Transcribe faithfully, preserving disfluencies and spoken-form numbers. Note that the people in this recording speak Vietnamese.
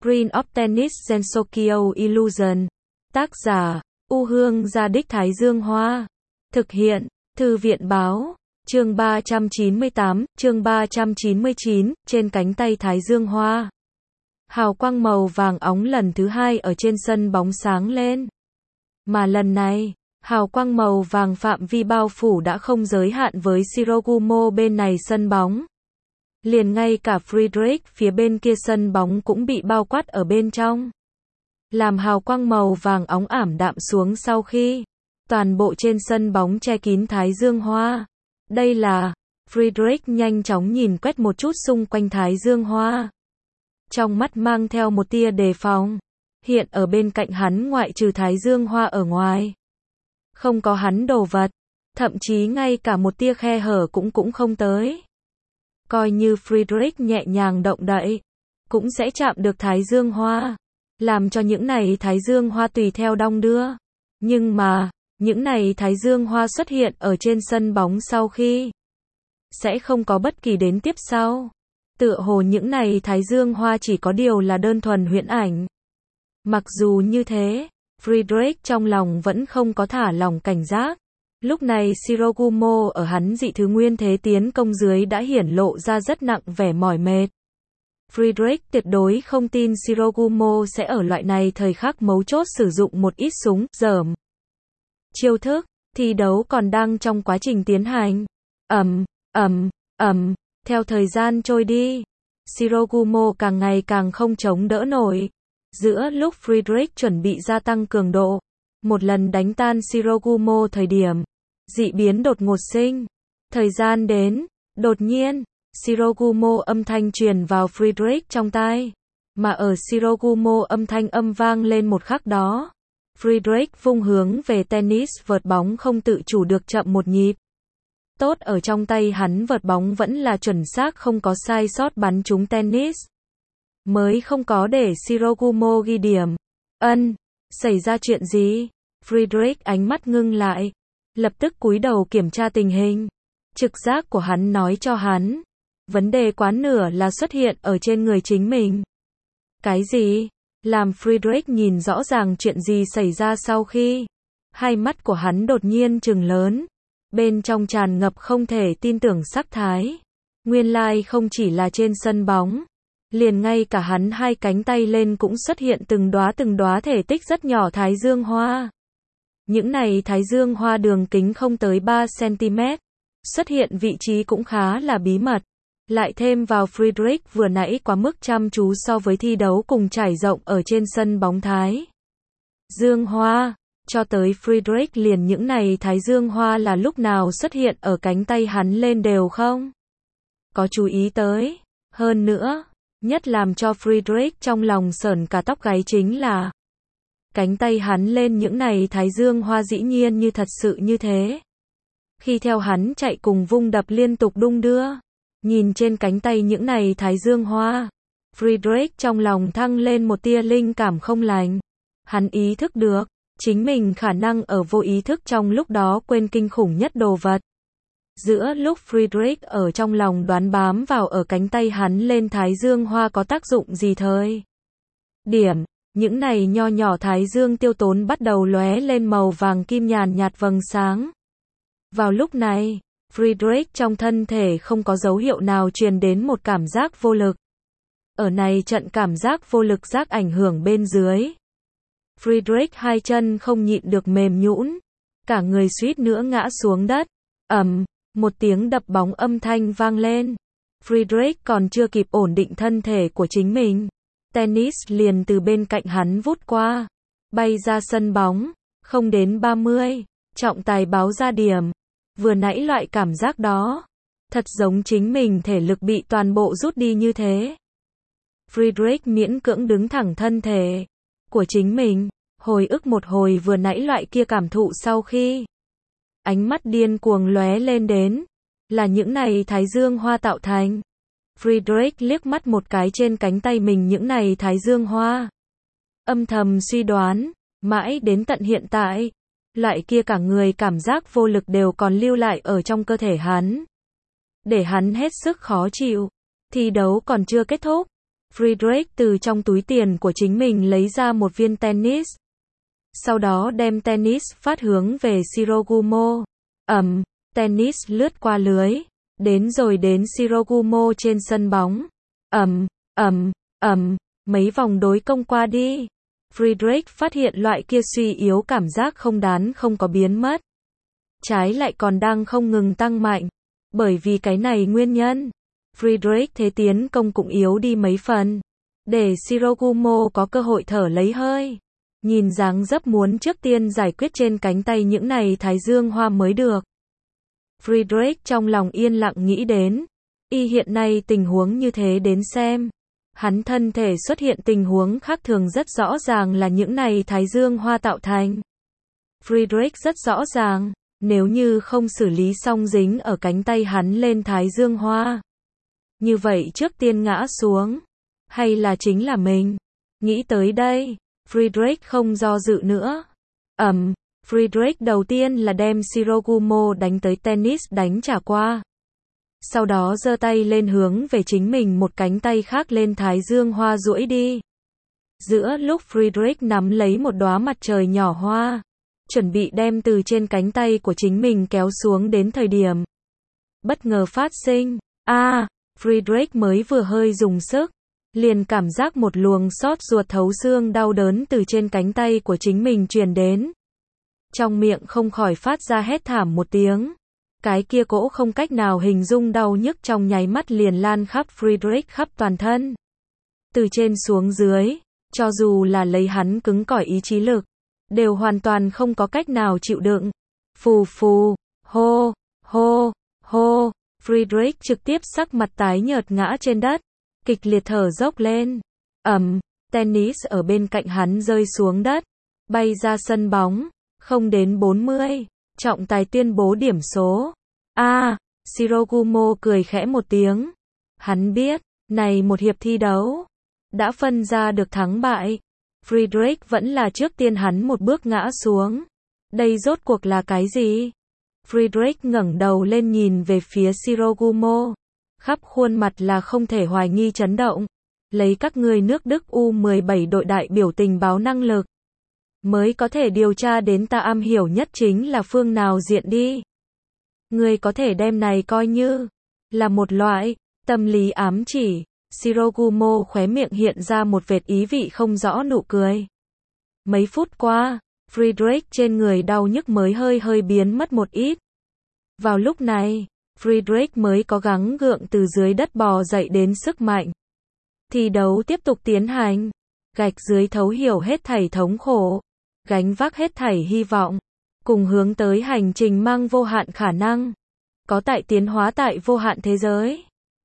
Queen of Tennis Gensokyo Illusion. Tác giả, U Hương Gia Đích Thái Dương Hoa. Thực hiện, Thư viện Báo. Chương ba trăm chín mươi tám, chương ba trăm chín mươi chín, trên cánh tay Thái Dương Hoa. Hào quang màu vàng óng lần thứ hai ở trên sân bóng sáng lên. Mà lần này, hào quang màu vàng phạm vi bao phủ đã không giới hạn với Shirogumo bên này sân bóng. Liền ngay cả Friedrich phía bên kia sân bóng cũng bị bao quát ở bên trong. Làm hào quang màu vàng óng ảm đạm xuống sau khi toàn bộ trên sân bóng che kín Thái Dương Hoa. Đây là, Friedrich nhanh chóng nhìn quét một chút xung quanh Thái Dương Hoa. Trong mắt mang theo một tia đề phòng. Hiện ở bên cạnh hắn ngoại trừ Thái Dương Hoa ở ngoài. Không có hắn đồ vật. Thậm chí ngay cả một tia khe hở cũng cũng không tới. Coi như Friedrich nhẹ nhàng động đậy. Cũng sẽ chạm được Thái Dương Hoa. Làm cho những này Thái Dương Hoa tùy theo đong đưa. Nhưng mà, những này Thái Dương Hoa xuất hiện ở trên sân bóng sau khi sẽ không có bất kỳ đến tiếp sau. Tựa hồ những này Thái Dương Hoa chỉ có điều là đơn thuần huyễn ảnh. Mặc dù như thế, Friedrich trong lòng vẫn không có thả lỏng cảnh giác. Lúc này Shirogumo ở hắn dị thứ nguyên thế tiến công dưới đã hiển lộ ra rất nặng vẻ mỏi mệt. Friedrich tuyệt đối không tin Shirogumo sẽ ở loại này thời khắc mấu chốt sử dụng một ít súng dởm. Chiêu thức, thi đấu còn đang trong quá trình tiến hành. Ầm, ầm, ầm, theo thời gian trôi đi, Shirogumo càng ngày càng không chống đỡ nổi. Giữa lúc Friedrich chuẩn bị gia tăng cường độ, một lần đánh tan Shirogumo thời điểm, dị biến đột ngột sinh. Thời gian đến, đột nhiên, Shirogumo âm thanh truyền vào Friedrich trong tai. Mà ở Shirogumo âm thanh âm vang lên một khắc đó, Friedrich vung hướng về tennis vợt bóng không tự chủ được chậm một nhịp. Tốt ở trong tay hắn vợt bóng vẫn là chuẩn xác không có sai sót bắn trúng tennis. Mới không có để Shirogumo ghi điểm. Ân, xảy ra chuyện gì? Friedrich ánh mắt ngưng lại. Lập tức cúi đầu kiểm tra tình hình. Trực giác của hắn nói cho hắn. Vấn đề quá nửa là xuất hiện ở trên người chính mình. Cái gì? Làm Friedrich nhìn rõ ràng chuyện gì xảy ra sau khi hai mắt của hắn đột nhiên trừng lớn. Bên trong tràn ngập không thể tin tưởng sắc thái. Nguyên lai không chỉ là trên sân bóng. Liền ngay cả hắn hai cánh tay lên cũng xuất hiện từng đóa từng đóa thể tích rất nhỏ Thái Dương Hoa. Những này Thái Dương Hoa đường kính không tới ba xăng-ti-mét. Xuất hiện vị trí cũng khá là bí mật. Lại thêm vào Friedrich vừa nãy quá mức chăm chú so với thi đấu cùng trải rộng ở trên sân bóng Thái Dương Hoa. Cho tới Friedrich liền những này Thái Dương Hoa là lúc nào xuất hiện ở cánh tay hắn lên đều không có chú ý tới. Hơn nữa, nhất làm cho Friedrich trong lòng sởn cả tóc gáy chính là cánh tay hắn lên những này Thái Dương Hoa dĩ nhiên như thật sự như thế. Khi theo hắn chạy cùng vung đập liên tục đung đưa, nhìn trên cánh tay những này Thái Dương Hoa, Friedrich trong lòng thăng lên một tia linh cảm không lành. Hắn ý thức được, chính mình khả năng ở vô ý thức trong lúc đó quên kinh khủng nhất đồ vật. Giữa lúc Friedrich ở trong lòng đoán bám vào ở cánh tay hắn lên Thái Dương Hoa có tác dụng gì thời điểm, những này nho nhỏ Thái Dương tiêu tốn bắt đầu lóe lên màu vàng kim nhàn nhạt vầng sáng. Vào lúc này, Friedrich trong thân thể không có dấu hiệu nào truyền đến một cảm giác vô lực. Ở này trận cảm giác vô lực giác ảnh hưởng bên dưới. Friedrich hai chân không nhịn được mềm nhũn, cả người suýt nữa ngã xuống đất. Ầm, một tiếng đập bóng âm thanh vang lên. Friedrich còn chưa kịp ổn định thân thể của chính mình. Tennis liền từ bên cạnh hắn vút qua, bay ra sân bóng, không đến ba mươi, trọng tài báo ra điểm. Vừa nãy loại cảm giác đó, thật giống chính mình thể lực bị toàn bộ rút đi như thế. Friedrich miễn cưỡng đứng thẳng thân thể của chính mình, hồi ức một hồi vừa nãy loại kia cảm thụ sau khi ánh mắt điên cuồng lóe lên đến, là những này Thái Dương Hoa tạo thành. Friedrich liếc mắt một cái trên cánh tay mình những này Thái Dương Hoa. Âm thầm suy đoán, mãi đến tận hiện tại, loại kia cả người cảm giác vô lực đều còn lưu lại ở trong cơ thể hắn. Để hắn hết sức khó chịu. Thi đấu còn chưa kết thúc. Friedrich từ trong túi tiền của chính mình lấy ra một viên tennis. Sau đó đem tennis phát hướng về Shirogumo. Ầm, tennis lướt qua lưới, đến rồi đến Shirogumo trên sân bóng. Ầm, ầm, ầm, mấy vòng đối công qua đi. Friedrich phát hiện loại kia suy yếu cảm giác không đán không có biến mất. Trái lại còn đang không ngừng tăng mạnh. Bởi vì cái này nguyên nhân, Friedrich thế tiến công cũng yếu đi mấy phần. Để Shirogumo có cơ hội thở lấy hơi. Nhìn dáng dấp muốn trước tiên giải quyết trên cánh tay những này thái dương hoa mới được. Friedrich trong lòng yên lặng nghĩ đến. Y hiện nay tình huống như thế đến xem. Hắn thân thể xuất hiện tình huống khác thường rất rõ ràng là những này thái dương hoa tạo thành. Friedrich rất rõ ràng, nếu như không xử lý xong dính ở cánh tay hắn lên thái dương hoa. Như vậy trước tiên ngã xuống. Hay là chính là mình. Nghĩ tới đây, Friedrich không do dự nữa. Ẩm, Friedrich đầu tiên là đem Shirogumo đánh tới tennis đánh trả qua. Sau đó giơ tay lên hướng về chính mình một cánh tay khác lên thái dương hoa duỗi đi. Giữa lúc Friedrich nắm lấy một đóa mặt trời nhỏ hoa, chuẩn bị đem từ trên cánh tay của chính mình kéo xuống đến thời điểm bất ngờ phát sinh. A, à, Friedrich mới vừa hơi dùng sức, liền cảm giác một luồng xót ruột thấu xương đau đớn từ trên cánh tay của chính mình truyền đến. Trong miệng không khỏi phát ra hét thảm một tiếng. Cái kia cỗ không cách nào hình dung đau nhức trong nháy mắt liền lan khắp Friedrich khắp toàn thân. Từ trên xuống dưới, cho dù là lấy hắn cứng cỏi ý chí lực, đều hoàn toàn không có cách nào chịu đựng. Phù phù, hô, hô, hô, Friedrich trực tiếp sắc mặt tái nhợt ngã trên đất, kịch liệt thở dốc lên. Ầm, tennis ở bên cạnh hắn rơi xuống đất, bay ra sân bóng, không đến bốn mươi. Trọng tài tuyên bố điểm số. A, à, Shirogumo cười khẽ một tiếng. Hắn biết, này một hiệp thi đấu, đã phân ra được thắng bại. Friedrich vẫn là trước tiên hắn một bước ngã xuống. Đây rốt cuộc là cái gì? Friedrich ngẩng đầu lên nhìn về phía Shirogumo. Khắp khuôn mặt là không thể hoài nghi chấn động. Lấy các ngươi nước Đức U mười bảy đội đại biểu tình báo năng lực. Mới có thể điều tra đến ta am hiểu nhất chính là phương nào diện đi. Ngươi có thể đem này coi như là một loại tâm lý ám chỉ. Shirogumo khóe miệng hiện ra một vệt ý vị không rõ nụ cười. Mấy phút qua, Friedrich trên người đau nhức mới hơi hơi biến mất một ít. Vào lúc này, Friedrich mới có gắng gượng từ dưới đất bò dậy đến sức mạnh. Thi đấu tiếp tục tiến hành. Gạch dưới thấu hiểu hết thảy thống khổ. Gánh vác hết thảy hy vọng. Cùng hướng tới hành trình mang vô hạn khả năng. Có tại tiến hóa tại vô hạn thế giới.